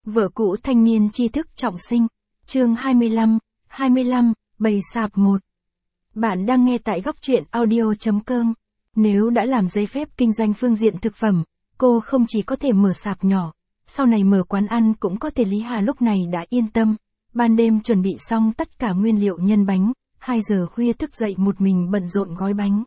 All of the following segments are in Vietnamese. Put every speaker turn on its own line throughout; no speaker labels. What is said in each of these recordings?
Vợ cũ thanh niên tri thức trọng sinh. Chương 25, bày sạp 1. Bạn đang nghe tại góc truyện audio.com. Nếu đã làm giấy phép kinh doanh phương diện thực phẩm, cô không chỉ có thể mở sạp nhỏ, sau này mở quán ăn cũng có thể. Lý Hà lúc này đã yên tâm. Ban đêm chuẩn bị xong tất cả nguyên liệu nhân bánh, 2 giờ khuya thức dậy một mình bận rộn gói bánh.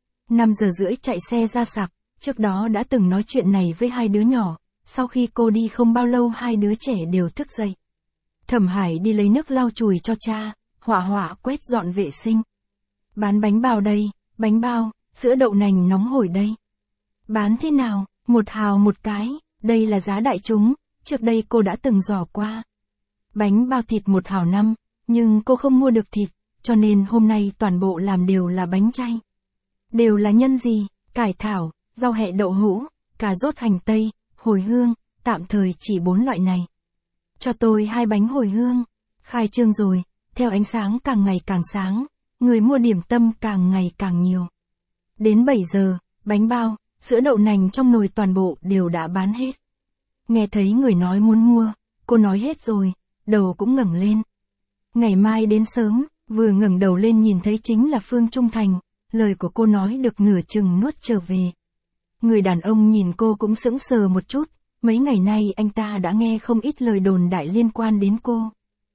5 giờ rưỡi chạy xe ra sạp, trước đó đã từng nói chuyện này với 2 đứa nhỏ. Sau khi cô đi không bao lâu 2 đứa trẻ đều thức dậy. Thẩm Hải đi lấy nước lau chùi cho cha, Họa quét dọn vệ sinh. Bán bánh bao đây, bánh bao, sữa đậu nành nóng hổi đây. Bán thế nào? 1 hào một cái, đây là giá đại chúng, trước đây cô đã từng dò qua. Bánh bao thịt 1 hào 5, nhưng cô không mua được thịt, cho nên hôm nay toàn bộ làm đều là bánh chay. Đều là nhân gì? Cải thảo, rau hẹ đậu hũ, cà rốt hành tây, hồi hương, tạm thời chỉ 4 loại này. Cho tôi 2 bánh hồi hương. Khai trương rồi, theo ánh sáng càng ngày càng sáng, người mua điểm tâm càng ngày càng nhiều. Đến 7 giờ, bánh bao, sữa đậu nành trong nồi toàn bộ đều đã bán hết. Nghe thấy người nói muốn mua, cô nói hết rồi, đầu cũng ngẩng lên. Ngày mai đến sớm, vừa ngẩng đầu lên nhìn thấy chính là Phương Trung Thành, lời của cô nói được nửa chừng nuốt trở về. Người đàn ông nhìn cô cũng sững sờ một chút, mấy ngày nay anh ta đã nghe không ít lời đồn đại liên quan đến cô.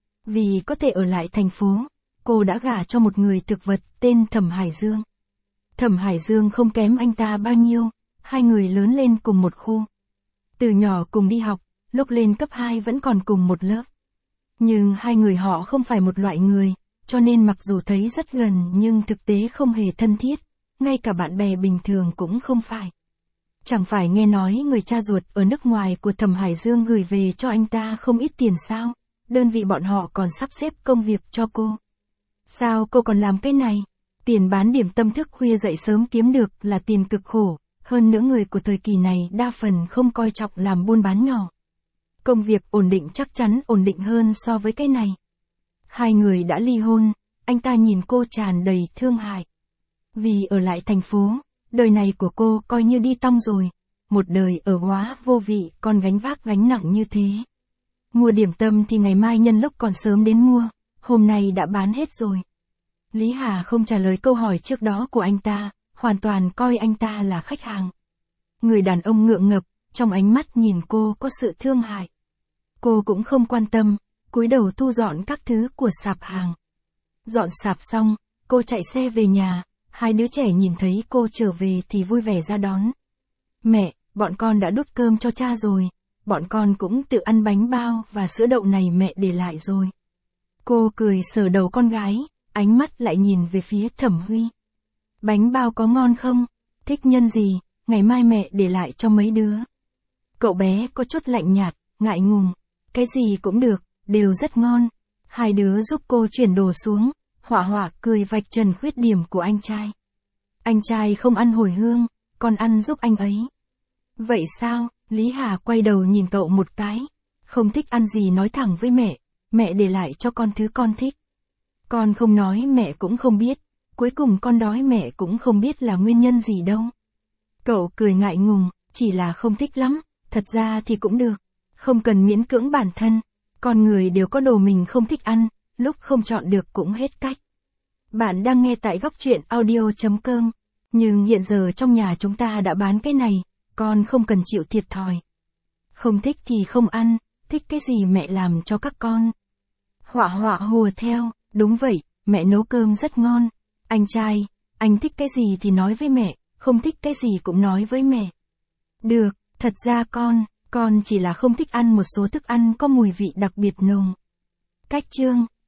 Vì có thể ở lại thành phố, cô đã gả cho một người thực vật tên Thẩm Hải Dương. Thẩm Hải Dương không kém anh ta bao nhiêu, 2 người lớn lên cùng một khu. Từ nhỏ cùng đi học, lúc lên cấp 2 vẫn còn cùng một lớp. Nhưng 2 người họ không phải một loại người, cho nên mặc dù thấy rất gần nhưng thực tế không hề thân thiết, ngay cả bạn bè bình thường cũng không phải. Chẳng phải nghe nói người cha ruột ở nước ngoài của Thẩm Hải Dương gửi về cho anh ta không ít tiền sao? Đơn vị bọn họ còn sắp xếp công việc cho cô. Sao cô còn làm cái này? Tiền bán điểm tâm thức khuya dậy sớm kiếm được là tiền cực khổ, hơn nữa người của thời kỳ này đa phần không coi trọng làm buôn bán nhỏ. Công việc ổn định chắc chắn ổn định hơn so với cái này. 2 người đã ly hôn, anh ta nhìn cô tràn đầy thương hại. Vì ở lại thành phố, đời này của cô coi như đi tong rồi, một đời ở hóa vô vị còn gánh vác gánh nặng như thế. Mua điểm tâm thì ngày mai nhân lúc còn sớm đến mua, hôm nay đã bán hết rồi. Lý Hà không trả lời câu hỏi trước đó của anh ta, hoàn toàn coi anh ta là khách hàng. Người đàn ông ngượng ngập, trong ánh mắt nhìn cô có sự thương hại. Cô cũng không quan tâm, cúi đầu thu dọn các thứ của sạp hàng. Dọn sạp xong, cô chạy xe về nhà. 2 đứa trẻ nhìn thấy cô trở về thì vui vẻ ra đón. Mẹ, bọn con đã đút cơm cho cha rồi, bọn con cũng tự ăn bánh bao và sữa đậu này mẹ để lại rồi. Cô cười sờ đầu con gái, ánh mắt lại nhìn về phía Thẩm Huy. Bánh bao có ngon không? Thích nhân gì? Ngày mai mẹ để lại cho mấy đứa. Cậu bé có chút lạnh nhạt, ngại ngùng. Cái gì cũng được, đều rất ngon. 2 đứa giúp cô chuyển đồ xuống. Họa cười vạch trần khuyết điểm của anh trai. Anh trai không ăn hồi hương, con ăn giúp anh ấy. Vậy sao? Lý Hà quay đầu nhìn cậu một cái. Không thích ăn gì nói thẳng với mẹ để lại cho con thứ con thích. Con không nói mẹ cũng không biết, cuối cùng con đói mẹ cũng không biết là nguyên nhân gì đâu. Cậu cười ngại ngùng, chỉ là không thích lắm, thật ra thì cũng được. Không cần miễn cưỡng bản thân, con người đều có đồ mình không thích ăn. Lúc không chọn được cũng hết cách. Bạn đang nghe tại góc truyện audio.com. Nhưng hiện giờ trong nhà chúng ta đã bán cái này, con không cần chịu thiệt thòi. Không thích thì không ăn, thích cái gì mẹ làm cho các con. Họa hùa theo, đúng vậy, mẹ nấu cơm rất ngon. Anh trai, anh thích cái gì thì nói với mẹ, không thích cái gì cũng nói với mẹ. Được, thật ra con chỉ là không thích ăn một số thức ăn có mùi vị đặc biệt nồng. Cách chương